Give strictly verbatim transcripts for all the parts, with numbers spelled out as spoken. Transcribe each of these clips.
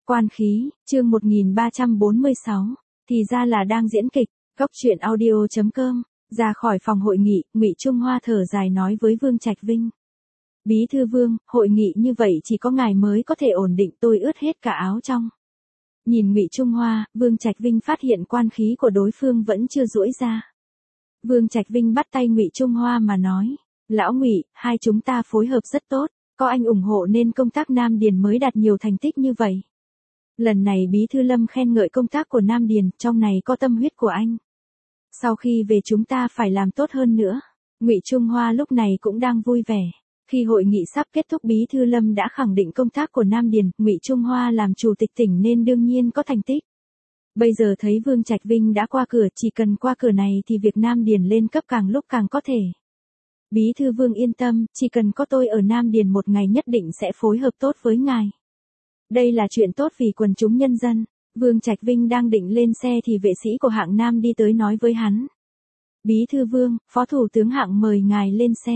Quan khí, chương một nghìn ba trăm bốn mươi sáu, thì ra là đang diễn kịch. Góc truyện audio chấm com. Ra khỏi phòng hội nghị, Ngụy Trung Hoa thở dài nói với Vương Trạch Vinh. Bí thư Vương, hội nghị như vậy chỉ có ngài mới có thể ổn định, tôi ướt hết cả áo trong. Nhìn Ngụy Trung Hoa, Vương Trạch Vinh phát hiện quan khí của đối phương vẫn chưa duỗi ra. Vương Trạch Vinh bắt tay Ngụy Trung Hoa mà nói, lão Ngụy, hai chúng ta phối hợp rất tốt, có anh ủng hộ nên công tác Nam Điền mới đạt nhiều thành tích như vậy. Lần này Bí thư Lâm khen ngợi công tác của Nam Điền, trong này có tâm huyết của anh. Sau khi về chúng ta phải làm tốt hơn nữa. Ngụy Trung Hoa lúc này cũng đang vui vẻ. Khi hội nghị sắp kết thúc, Bí thư Lâm đã khẳng định công tác của Nam Điền, Ngụy Trung Hoa làm chủ tịch tỉnh nên đương nhiên có thành tích. Bây giờ thấy Vương Trạch Vinh đã qua cửa, chỉ cần qua cửa này thì việc Nam Điền lên cấp càng lúc càng có thể. Bí thư Vương yên tâm, chỉ cần có tôi ở Nam Điền một ngày nhất định sẽ phối hợp tốt với ngài. Đây là chuyện tốt vì quần chúng nhân dân. Vương Trạch Vinh đang định lên xe thì vệ sĩ của Hạng Nam đi tới nói với hắn. Bí thư Vương, Phó Thủ tướng Hạng mời ngài lên xe.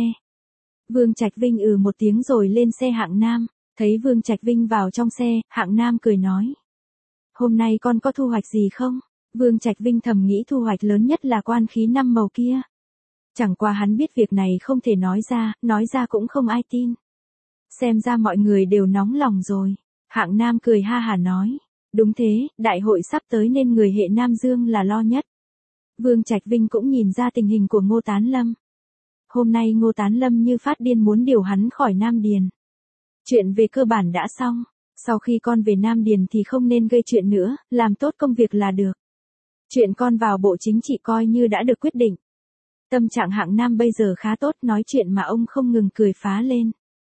Vương Trạch Vinh ừ một tiếng rồi lên xe Hạng Nam. Thấy Vương Trạch Vinh vào trong xe, Hạng Nam cười nói. Hôm nay con có thu hoạch gì không? Vương Trạch Vinh thầm nghĩ thu hoạch lớn nhất là quan khí năm màu kia. Chẳng qua hắn biết việc này không thể nói ra, nói ra cũng không ai tin. Xem ra mọi người đều nóng lòng rồi. Hạng Nam cười ha hả nói. Đúng thế, đại hội sắp tới nên người hệ Nam Dương là lo nhất. Vương Trạch Vinh cũng nhìn ra tình hình của Ngô Tán Lâm. Hôm nay Ngô Tán Lâm như phát điên muốn điều hắn khỏi Nam Điền. Chuyện về cơ bản đã xong. Sau khi con về Nam Điền thì không nên gây chuyện nữa, làm tốt công việc là được. Chuyện con vào Bộ Chính trị coi như đã được quyết định. Tâm trạng Hạng Nam bây giờ khá tốt, nói chuyện mà ông không ngừng cười phá lên.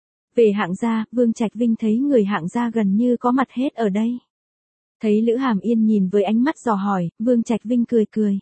Về Hạng gia, Vương Trạch Vinh thấy người Hạng gia gần như có mặt hết ở đây. Thấy Lữ Hàm Yên nhìn với ánh mắt dò hỏi, Vương Trạch Vinh cười cười.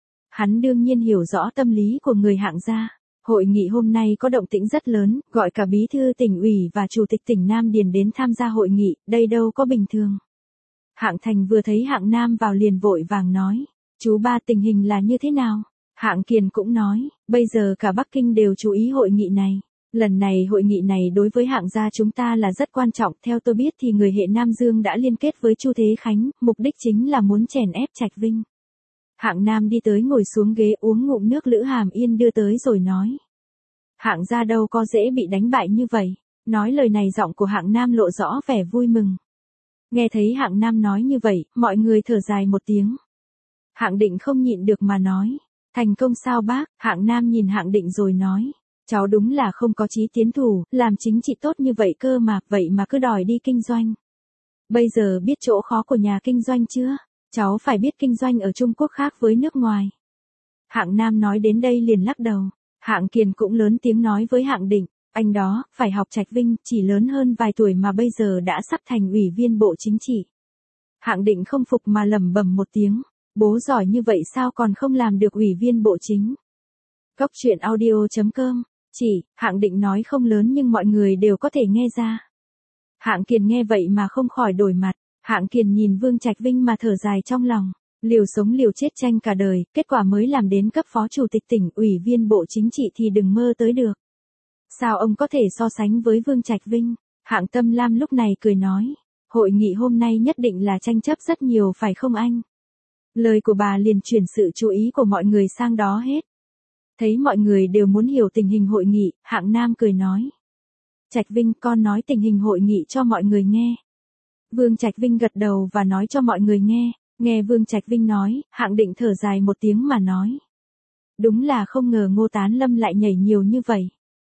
Hắn đương nhiên hiểu rõ tâm lý của người Hạng gia. Hội nghị hôm nay có động tĩnh rất lớn, gọi cả bí thư tỉnh ủy và chủ tịch tỉnh Nam Điền đến tham gia hội nghị, đây đâu có bình thường. Hạng Thành vừa thấy Hạng Nam vào liền vội vàng nói, chú ba tình hình là như thế nào? Hạng Kiền cũng nói, bây giờ cả Bắc Kinh đều chú ý hội nghị này. Lần này hội nghị này đối với Hạng gia chúng ta là rất quan trọng, theo tôi biết thì người hệ Nam Dương đã liên kết với Chu Thế Khánh, mục đích chính là muốn chèn ép Trạch Vinh. Hạng Nam đi tới ngồi xuống ghế uống ngụm nước, Lữ Hàm Yên đưa tới rồi nói. Hạng gia đâu có dễ bị đánh bại như vậy. Nói lời này giọng của Hạng Nam lộ rõ vẻ vui mừng. Nghe thấy Hạng Nam nói như vậy, mọi người thở dài một tiếng. Hạng Định không nhịn được mà nói. Thành công sao bác? Hạng Nam nhìn Hạng Định rồi nói. Cháu đúng là không có chí tiến thủ, làm chính trị tốt như vậy cơ mà, vậy mà cứ đòi đi kinh doanh. Bây giờ biết chỗ khó của nhà kinh doanh chưa? Cháu phải biết kinh doanh ở Trung Quốc khác với nước ngoài. Hạng Nam nói đến đây liền lắc đầu. Hạng Kiền cũng lớn tiếng nói với Hạng Định, anh đó, phải học Trạch Vinh, chỉ lớn hơn vài tuổi mà bây giờ đã sắp thành ủy viên Bộ Chính trị. Hạng Định không phục mà lẩm bẩm một tiếng, bố giỏi như vậy sao còn không làm được ủy viên Bộ Chính. Góc truyện audio chấm com. Chỉ, Hạng Định nói không lớn nhưng mọi người đều có thể nghe ra. Hạng Kiền nghe vậy mà không khỏi đổi mặt. Hạng Kiền nhìn Vương Trạch Vinh mà thở dài trong lòng. Liều sống liều chết tranh cả đời, kết quả mới làm đến cấp phó chủ tịch tỉnh, ủy viên Bộ Chính trị thì đừng mơ tới được. Sao ông có thể so sánh với Vương Trạch Vinh? Hạng Tâm Lam lúc này cười nói. Hội nghị hôm nay nhất định là tranh chấp rất nhiều phải không anh? Lời của bà liền chuyển sự chú ý của mọi người sang đó hết. Thấy mọi người đều muốn hiểu tình hình hội nghị, Hạng Nam cười nói. Trạch Vinh, con nói tình hình hội nghị cho mọi người nghe. Vương Trạch Vinh gật đầu và nói cho mọi người nghe. Nghe Vương Trạch Vinh nói, Hạng Định thở dài một tiếng mà nói. Đúng là không ngờ Ngô Tán Lâm lại nhảy nhiều như vậy.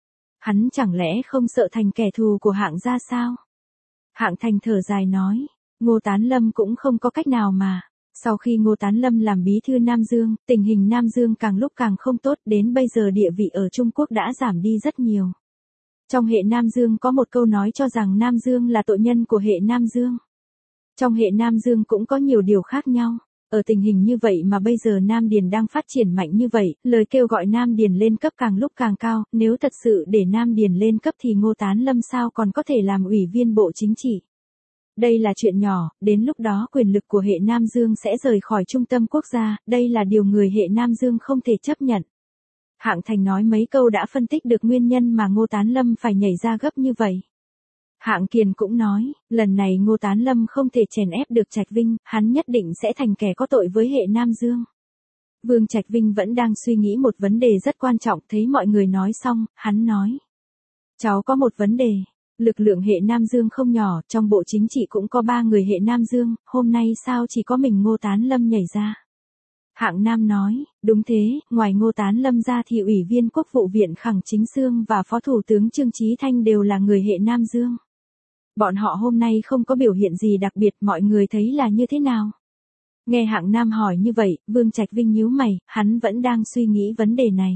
Hắn chẳng lẽ không sợ thành kẻ thù của Hạng gia sao? Hạng Thành thở dài nói. Ngô Tán Lâm cũng không có cách nào mà. Sau khi Ngô Tán Lâm làm bí thư Nam Dương, tình hình Nam Dương càng lúc càng không tốt, đến bây giờ địa vị ở Trung Quốc đã giảm đi rất nhiều. Trong hệ Nam Dương có một câu nói cho rằng Nam Dương là tội nhân của hệ Nam Dương. Trong hệ Nam Dương cũng có nhiều điều khác nhau. Ở tình hình như vậy mà bây giờ Nam Điền đang phát triển mạnh như vậy, lời kêu gọi Nam Điền lên cấp càng lúc càng cao, nếu thật sự để Nam Điền lên cấp thì Ngô Tán Lâm sao còn có thể làm ủy viên Bộ Chính trị. Đây là chuyện nhỏ, đến lúc đó quyền lực của hệ Nam Dương sẽ rời khỏi trung tâm quốc gia, đây là điều người hệ Nam Dương không thể chấp nhận. Hạng Thành nói mấy câu đã phân tích được nguyên nhân mà Ngô Tán Lâm phải nhảy ra gấp như vậy. Hạng Kiền cũng nói, lần này Ngô Tán Lâm không thể chèn ép được Trạch Vinh, hắn nhất định sẽ thành kẻ có tội với hệ Nam Dương. Vương Trạch Vinh vẫn đang suy nghĩ một vấn đề rất quan trọng, thấy mọi người nói xong, hắn nói. Cháu có một vấn đề, lực lượng hệ Nam Dương không nhỏ, trong bộ chính trị cũng có ba người hệ Nam Dương, hôm nay sao chỉ có mình Ngô Tán Lâm nhảy ra. Hạng Nam nói, đúng thế, ngoài Ngô Tán Lâm ra thì Ủy viên Quốc vụ viện Khẳng Chính Xương và Phó Thủ tướng Trương Chí Thanh đều là người hệ Nam Dương. Bọn họ hôm nay không có biểu hiện gì đặc biệt, mọi người thấy là như thế nào? Nghe Hạng Nam hỏi như vậy, Vương Trạch Vinh nhíu mày, hắn vẫn đang suy nghĩ vấn đề này.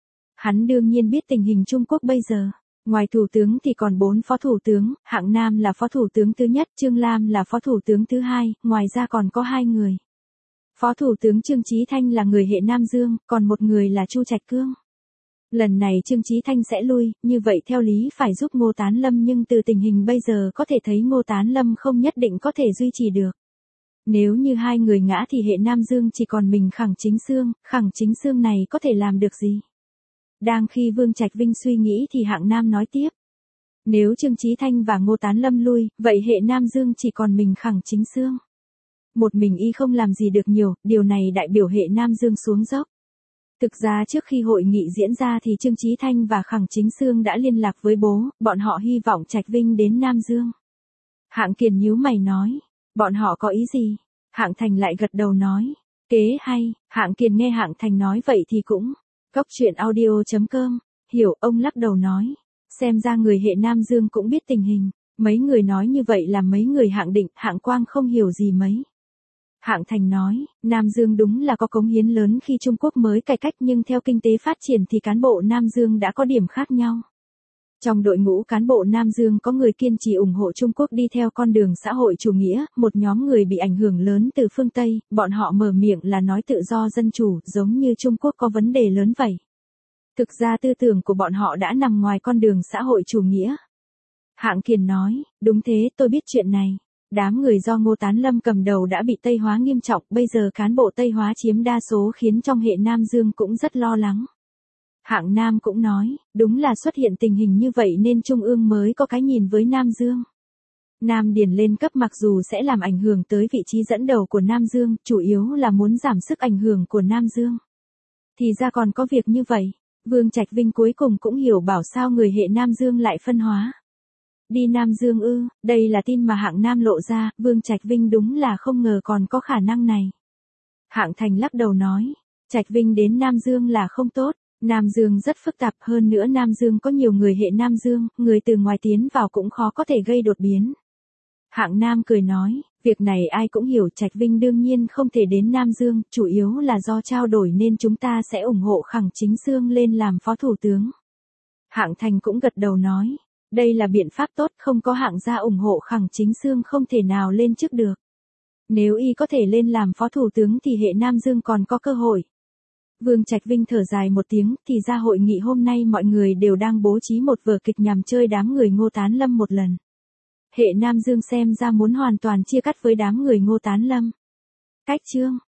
Hắn đương nhiên biết tình hình Trung Quốc bây giờ. Ngoài thủ tướng thì còn bốn phó thủ tướng, Hạng Nam là phó thủ tướng thứ nhất, Trương Lam là phó thủ tướng thứ hai, ngoài ra còn có hai người. Phó thủ tướng Trương Chí Thanh là người hệ Nam Dương, còn một người là Chu Trạch Cương. Lần này Trương Chí Thanh sẽ lui, như vậy theo lý phải giúp Ngô Tán Lâm, nhưng từ tình hình bây giờ có thể thấy Ngô Tán Lâm không nhất định có thể duy trì được. Nếu như hai người ngã thì hệ Nam Dương chỉ còn mình Khẳng Chính Xương, Khẳng Chính Xương này có thể làm được gì? Đang khi Vương Trạch Vinh suy nghĩ thì Hạng Nam nói tiếp. Nếu Trương Chí Thanh và Ngô Tán Lâm lui, vậy hệ Nam Dương chỉ còn mình Khẳng Chính Xương. Một mình y không làm gì được nhiều, điều này đại biểu hệ Nam Dương xuống dốc. Thực ra trước khi hội nghị diễn ra thì Trương Chí Thanh và Khẳng Chính Xương đã liên lạc với bố, bọn họ hy vọng Trạch Vinh đến Nam Dương. Hạng Kiền nhíu mày nói, bọn họ có ý gì? Hạng Thành lại gật đầu nói, kế hay. Hạng Kiền nghe Hạng Thành nói vậy thì cũng. Cốc truyện audio chấm com, hiểu, ông lắc đầu nói, xem ra người hệ Nam Dương cũng biết tình hình, mấy người nói như vậy là mấy người Hạng Định, Hạng Quang không hiểu gì mấy. Hạng Thành nói, Nam Dương đúng là có cống hiến lớn khi Trung Quốc mới cải cách, nhưng theo kinh tế phát triển thì cán bộ Nam Dương đã có điểm khác nhau. Trong đội ngũ cán bộ Nam Dương có người kiên trì ủng hộ Trung Quốc đi theo con đường xã hội chủ nghĩa, một nhóm người bị ảnh hưởng lớn từ phương Tây, bọn họ mở miệng là nói tự do dân chủ, giống như Trung Quốc có vấn đề lớn vậy. Thực ra tư tưởng của bọn họ đã nằm ngoài con đường xã hội chủ nghĩa. Hạng Kiền nói, đúng thế, tôi biết chuyện này. Đám người do Ngô Tán Lâm cầm đầu đã bị Tây hóa nghiêm trọng, bây giờ cán bộ Tây hóa chiếm đa số khiến trong hệ Nam Dương cũng rất lo lắng. Hạng Nam cũng nói, đúng là xuất hiện tình hình như vậy nên Trung ương mới có cái nhìn với Nam Dương. Nam Điền lên cấp mặc dù sẽ làm ảnh hưởng tới vị trí dẫn đầu của Nam Dương, chủ yếu là muốn giảm sức ảnh hưởng của Nam Dương. Thì ra còn có việc như vậy, Vương Trạch Vinh cuối cùng cũng hiểu bảo sao người hệ Nam Dương lại phân hóa. Đi Nam Dương ư, đây là tin mà Hạng Nam lộ ra, Vương Trạch Vinh đúng là không ngờ còn có khả năng này. Hạng Thành lắc đầu nói, Trạch Vinh đến Nam Dương là không tốt. Nam Dương rất phức tạp, hơn nữa Nam Dương có nhiều người hệ Nam Dương, người từ ngoài tiến vào cũng khó có thể gây đột biến. Hạng Nam cười nói, việc này ai cũng hiểu, Trạch Vinh đương nhiên không thể đến Nam Dương, chủ yếu là do trao đổi nên chúng ta sẽ ủng hộ Khẳng Chính Xương lên làm phó thủ tướng. Hạng Thành cũng gật đầu nói, đây là biện pháp tốt, không có Hạng gia ủng hộ Khẳng Chính Xương không thể nào lên chức được. Nếu y có thể lên làm phó thủ tướng thì hệ Nam Dương còn có cơ hội. Vương Trạch Vinh thở dài một tiếng, thì ra hội nghị hôm nay mọi người đều đang bố trí một vở kịch nhằm chơi đám người Ngô Tán Lâm một lần. Hệ Nam Dương xem ra muốn hoàn toàn chia cắt với đám người Ngô Tán Lâm. Cách chương